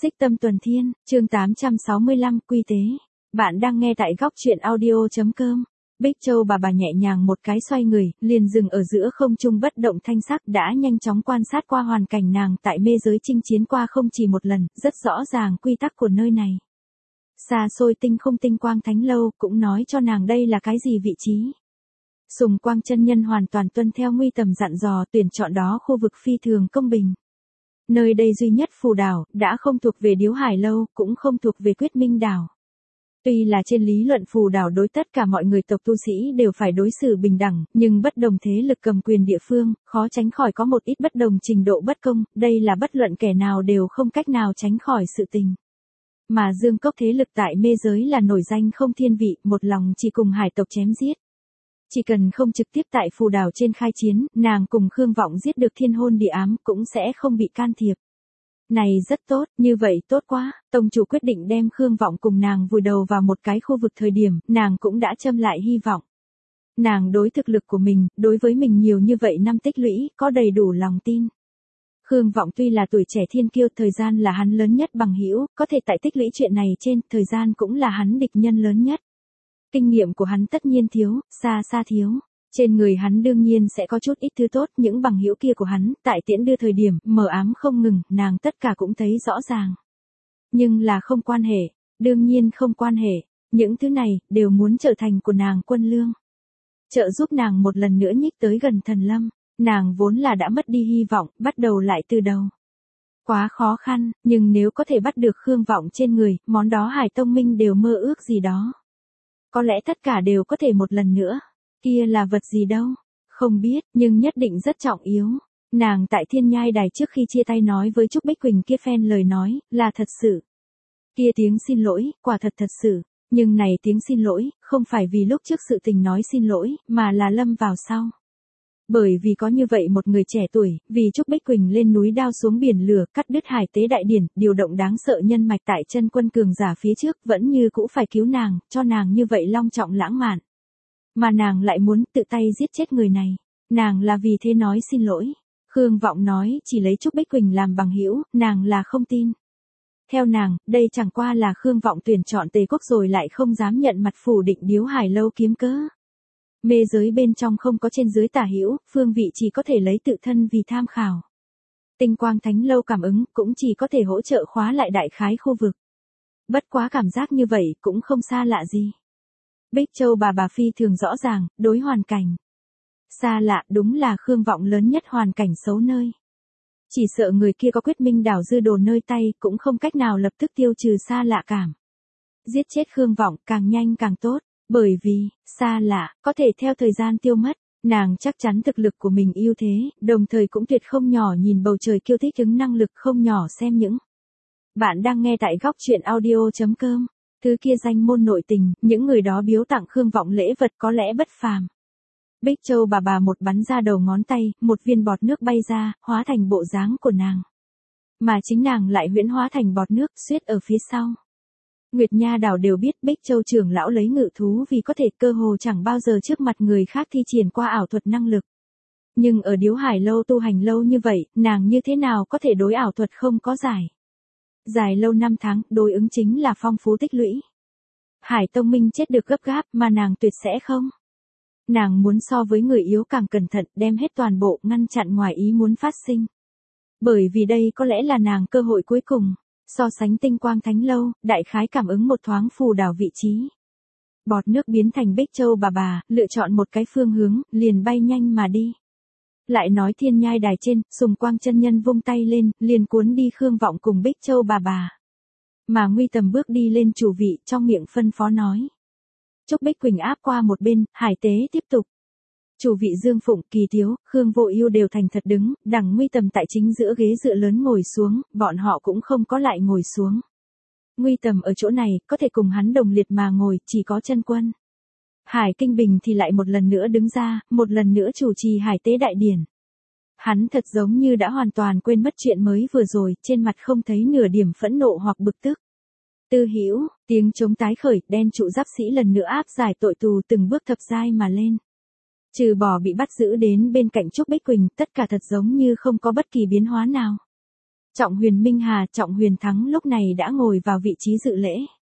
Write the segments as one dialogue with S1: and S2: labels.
S1: Xích Tâm Tuần Thiên, chương 865, Quy Tế. Bạn đang nghe tại góc truyện audio.com. Bích Châu bà nhẹ nhàng một cái xoay người, liền dừng ở giữa không trung bất động thanh sắc, đã nhanh chóng quan sát qua hoàn cảnh nàng tại mê giới chinh chiến qua không chỉ một lần, rất rõ ràng quy tắc của nơi này. Xa xôi tinh không tinh quang thánh lâu cũng nói cho nàng đây là cái gì vị trí. Sùng Quang chân nhân hoàn toàn tuân theo Nguy Tầm dặn dò, tuyển chọn đó khu vực phi thường công bình. Nơi đây duy nhất phù đảo, đã không thuộc về Điếu Hải Lâu, cũng không thuộc về Quyết Minh đảo. Tuy là trên lý luận phù đảo đối tất cả mọi người tộc tu sĩ đều phải đối xử bình đẳng, nhưng bất đồng thế lực cầm quyền địa phương, khó tránh khỏi có một ít bất đồng trình độ bất công, đây là bất luận kẻ nào đều không cách nào tránh khỏi sự tình. Mà Dương Cốc thế lực tại mê giới là nổi danh không thiên vị, một lòng chỉ cùng hải tộc chém giết. Chỉ cần không trực tiếp tại phù đảo trên khai chiến, nàng cùng Khương Vọng giết được thiên hôn địa ám cũng sẽ không bị can thiệp. Này rất tốt, như vậy tốt quá, tông chủ quyết định đem Khương Vọng cùng nàng vùi đầu vào một cái khu vực thời điểm, nàng cũng đã châm lại hy vọng. Nàng đối thực lực của mình, đối với mình nhiều như vậy năm tích lũy, có đầy đủ lòng tin. Khương Vọng tuy là tuổi trẻ thiên kiêu, thời gian là hắn lớn nhất bằng hữu, có thể tại tích lũy chuyện này trên, thời gian cũng là hắn địch nhân lớn nhất. Kinh nghiệm của hắn tất nhiên thiếu, xa xa thiếu. Trên người hắn đương nhiên sẽ có chút ít thứ tốt, những bằng hữu kia của hắn, tại tiễn đưa thời điểm, mờ ám không ngừng, nàng tất cả cũng thấy rõ ràng. Nhưng là không quan hệ, đương nhiên không quan hệ, những thứ này, đều muốn trở thành của nàng quân lương. Trợ giúp nàng một lần nữa nhích tới gần thần lâm, nàng vốn là đã mất đi hy vọng, bắt đầu lại từ đầu. Quá khó khăn, nhưng nếu có thể bắt được Khương Vọng trên người, món đó Hải Tông Minh đều mơ ước gì đó. Có lẽ tất cả đều có thể một lần nữa. Kia là vật gì đâu? Không biết, nhưng nhất định rất trọng yếu. Nàng tại Thiên Nhai Đài trước khi chia tay nói với Trúc Bích Quỳnh kia phen lời nói, là thật sự. Kia tiếng xin lỗi, quả thật thật sự. Nhưng này tiếng xin lỗi, không phải vì lúc trước sự tình nói xin lỗi, mà là lâm vào sau. Bởi vì có như vậy một người trẻ tuổi, vì Trúc Bích Quỳnh lên núi đao xuống biển lửa, cắt đứt hải tế đại điển, điều động đáng sợ nhân mạch tại chân quân cường giả phía trước, vẫn như cũ phải cứu nàng, cho nàng như vậy long trọng lãng mạn. Mà nàng lại muốn tự tay giết chết người này. Nàng là vì thế nói xin lỗi. Khương Vọng nói chỉ lấy Trúc Bích Quỳnh làm bằng hữu, nàng là không tin. Theo nàng, đây chẳng qua là Khương Vọng tuyển chọn Tề Quốc rồi lại không dám nhận mặt phủ định Điếu Hải Lâu kiếm cớ. Mê giới bên trong không có trên dưới tả hữu, phương vị chỉ có thể lấy tự thân vì tham khảo. Tinh Quang Thánh Lâu cảm ứng cũng chỉ có thể hỗ trợ khóa lại đại khái khu vực. Bất quá cảm giác như vậy cũng không xa lạ gì. Bích Châu bà phi thường rõ ràng, đối hoàn cảnh. Xa lạ đúng là Khương Vọng lớn nhất hoàn cảnh xấu nơi. Chỉ sợ người kia có Quyết Minh đảo dư đồ nơi tay cũng không cách nào lập tức tiêu trừ xa lạ cảm. Giết chết Khương Vọng càng nhanh càng tốt, bởi vì, xa lạ, có thể theo thời gian tiêu mất. Nàng chắc chắn thực lực của mình ưu thế, đồng thời cũng tuyệt không nhỏ nhìn bầu trời kiêu thích ứng năng lực không nhỏ xem những. Bạn đang nghe tại góc truyện audio.com. Thứ kia danh môn nội tình, những người đó biếu tặng Khương Vọng lễ vật có lẽ bất phàm. Bích Châu bà một bắn ra đầu ngón tay, một viên bọt nước bay ra, hóa thành bộ dáng của nàng. Mà chính nàng lại huyễn hóa thành bọt nước, suýt ở phía sau. Nguyệt Nha đảo đều biết Bích Châu trưởng lão lấy ngự thú vì có thể cơ hồ chẳng bao giờ trước mặt người khác thi triển qua ảo thuật năng lực. Nhưng ở Điếu Hải Lâu tu hành lâu như vậy, nàng như thế nào có thể đối ảo thuật không có giải. Dài lâu năm tháng, đối ứng chính là phong phú tích lũy. Hải Tông Minh chết được gấp gáp mà nàng tuyệt sẽ không. Nàng muốn so với người yếu càng cẩn thận, đem hết toàn bộ ngăn chặn ngoài ý muốn phát sinh. Bởi vì đây có lẽ là nàng cơ hội cuối cùng. So sánh Tinh Quang Thánh Lâu, đại khái cảm ứng một thoáng phù đảo vị trí. Bọt nước biến thành Bích Châu bà, lựa chọn một cái phương hướng, liền bay nhanh mà đi. Lại nói Thiên Nhai Đài trên, Sùng Quang chân nhân vung tay lên, liền cuốn đi Khương Vọng cùng Bích Châu bà. Mà Nguy Tầm bước đi lên chủ vị, trong miệng phân phó nói. Trúc Bích Quỳnh áp qua một bên, hải tế tiếp tục. Chủ vị Dương Phụng, Kỳ Thiếu, Khương Vô Ưu đều thành thật đứng, đằng Nguy Tầm tại chính giữa ghế dựa lớn ngồi xuống, bọn họ cũng không có lại ngồi xuống. Nguy Tầm ở chỗ này, có thể cùng hắn đồng liệt mà ngồi, chỉ có chân quân. Hải Kinh Bình thì lại một lần nữa đứng ra, một lần nữa chủ trì hải tế đại điển. Hắn thật giống như đã hoàn toàn quên mất chuyện mới vừa rồi, trên mặt không thấy nửa điểm phẫn nộ hoặc bực tức. Tư Hữu, tiếng trống tái khởi, đen trụ giáp sĩ lần nữa áp giải tội tù từng bước thập giai mà lên. Trừ bỏ bị bắt giữ đến bên cạnh Trúc Bích Quỳnh, tất cả thật giống như không có bất kỳ biến hóa nào. Trọng Huyền Minh Hà, Trọng Huyền Thắng lúc này đã ngồi vào vị trí dự lễ.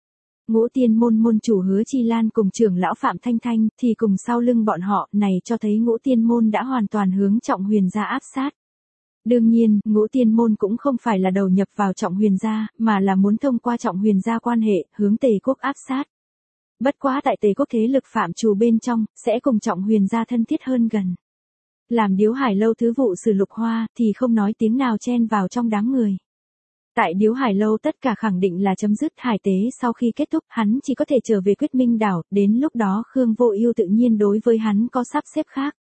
S1: Ngũ Tiên môn môn chủ Hứa Chi Lan cùng trưởng lão Phạm Thanh Thanh thì cùng sau lưng bọn họ, này cho thấy Ngũ Tiên môn đã hoàn toàn hướng Trọng Huyền gia áp sát. Đương nhiên, Ngũ Tiên môn cũng không phải là đầu nhập vào Trọng Huyền gia, mà là muốn thông qua Trọng Huyền gia quan hệ, hướng Tề quốc áp sát. Bất quá tại Tề quốc thế lực phạm trù bên trong, sẽ cùng Trọng Huyền gia thân thiết hơn gần. Làm Điếu Hải lâu thứ vụ Sử Lục Hoa, thì không nói tiếng nào chen vào trong đám người. Tại Điếu Hải lâu tất cả khẳng định là chấm dứt hải tế, sau khi kết thúc hắn chỉ có thể trở về Quyết Minh đảo, đến lúc đó Khương Vô Ưu tự nhiên đối với hắn có sắp xếp khác.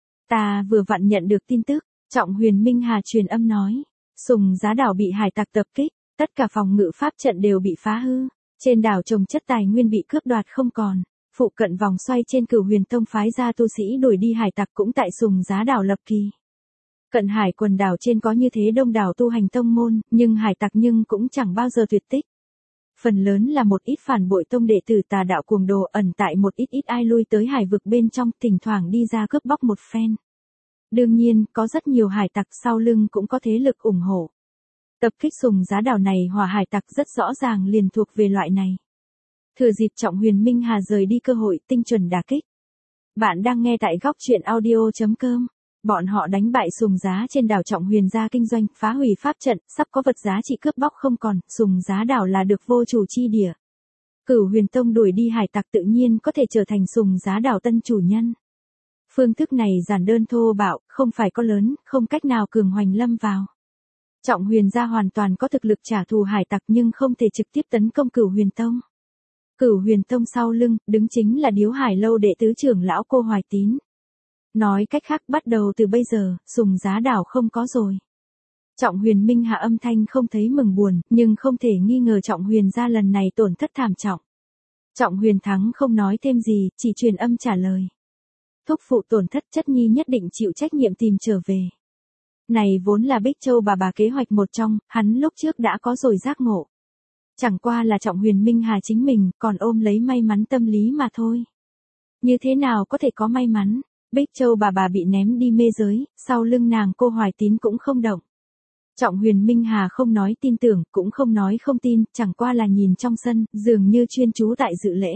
S1: Ta vừa vặn nhận được tin tức, Trọng Huyền Minh Hà truyền âm nói, Sùng Giá đảo bị hải tặc tập kích, tất cả phòng ngự pháp trận đều bị phá hư, trên đảo trồng chất tài nguyên bị cướp đoạt không còn, phụ cận vòng xoay trên Cửu Huyền Tông phái ra tu sĩ đuổi đi hải tặc cũng tại Sùng Giá đảo lập kỳ. Cận hải quần đảo trên có như thế đông đảo tu hành tông môn, nhưng hải tặc nhưng cũng chẳng bao giờ tuyệt tích. Phần lớn là một ít phản bội tông đệ tử tà đạo cuồng đồ ẩn tại một ít ai lui tới hải vực bên trong, thỉnh thoảng đi ra cướp bóc một phen. Đương nhiên, có rất nhiều hải tặc sau lưng cũng có thế lực ủng hộ. Tập kích Sùng Giá đảo này hỏa hải tặc rất rõ ràng liền thuộc về loại này. Thừa dịp Trọng Huyền Minh Hà rời đi cơ hội, tinh chuẩn đả kích. Bạn đang nghe tại góc truyện audio.com. Bọn họ đánh bại Sùng Giá trên đảo Trọng Huyền gia kinh doanh, phá hủy pháp trận, sắp có vật giá trị cướp bóc không còn, Sùng Giá đảo là được vô chủ chi địa. Cửu Huyền Tông đuổi đi hải tặc tự nhiên có thể trở thành Sùng Giá đảo tân chủ nhân. Phương thức này giản đơn thô bạo, không phải có lớn, không cách nào cường hoành lâm vào. Trọng Huyền gia hoàn toàn có thực lực trả thù hải tặc nhưng không thể trực tiếp tấn công Cửu Huyền Tông. Cửu Huyền Tông sau lưng, đứng chính là Điếu Hải lâu đệ tứ trưởng lão Cô Hoài Tín. Nói cách khác bắt đầu từ bây giờ, Sùng Giá đảo không có rồi. Trọng Huyền Minh Hạ âm thanh không thấy mừng buồn, nhưng không thể nghi ngờ Trọng Huyền gia lần này tổn thất thảm trọng. Trọng Huyền Thắng không nói thêm gì, chỉ truyền âm trả lời. Thúc phụ tổn thất, chất nhi nhất định chịu trách nhiệm tìm trở về. Này vốn là Bích Châu bà kế hoạch một trong, hắn lúc trước đã có rồi giác ngộ. Chẳng qua là Trọng Huyền Minh Hà chính mình, còn ôm lấy may mắn tâm lý mà thôi. Như thế nào có thể có may mắn? Bích Châu bà bị ném đi mê giới, sau lưng nàng Cô Hoài Tín cũng không động. Trọng Huyền Minh Hà không nói tin tưởng, cũng không nói không tin, chẳng qua là nhìn trong sân, dường như chuyên chú tại dự lễ.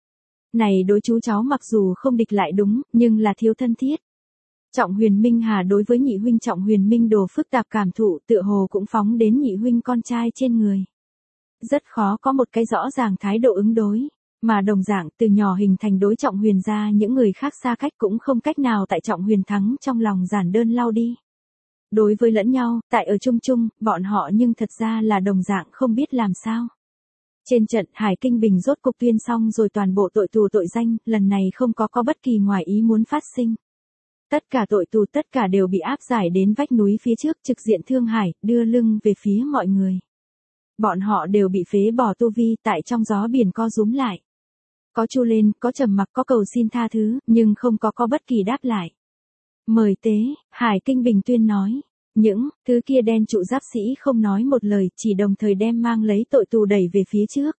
S1: Này đối chú cháu mặc dù không địch lại đúng, nhưng là thiếu thân thiết. Trọng Huyền Minh Hà đối với nhị huynh Trọng Huyền Minh Đồ phức tạp cảm thụ, tựa hồ cũng phóng đến nhị huynh con trai trên người. Rất khó có một cái rõ ràng thái độ ứng đối. Mà đồng dạng từ nhỏ hình thành đối Trọng Huyền gia những người khác xa cách cũng không cách nào tại Trọng Huyền Thắng trong lòng giản đơn lau đi. Đối với lẫn nhau, tại ở chung chung, bọn họ nhưng thật ra là đồng dạng không biết làm sao. Trên trận Hải Kinh Bình rốt cục tuyên xong rồi toàn bộ tội tù tội danh, lần này không có bất kỳ ngoài ý muốn phát sinh. Tất cả tội tù tất cả đều bị áp giải đến vách núi phía trước trực diện Thương Hải, đưa lưng về phía mọi người. Bọn họ đều bị phế bỏ tu vi tại trong gió biển co rúm lại. Có chu lên, có trầm mặc, có cầu xin tha thứ, nhưng không có bất kỳ đáp lại. Mời tế, Hải Kinh Bình tuyên nói. Những thứ kia đen trụ giáp sĩ không nói một lời, chỉ đồng thời đem mang lấy tội tù đẩy về phía trước.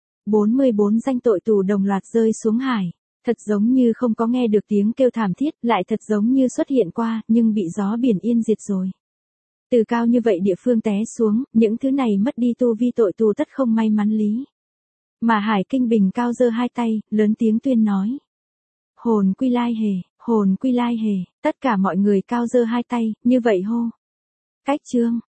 S1: 44 danh tội tù đồng loạt rơi xuống hải. Thật giống như không có nghe được tiếng kêu thảm thiết, lại thật giống như xuất hiện qua, nhưng bị gió biển yên diệt rồi. Từ cao như vậy địa phương té xuống, những thứ này mất đi tu vi tội tù tất không may mắn lý. Mà Hải Kinh Bình cao giơ hai tay, lớn tiếng tuyên nói. Hồn quy lai hề, hồn quy lai hề, tất cả mọi người cao giơ hai tay, như vậy hô. Cách chương.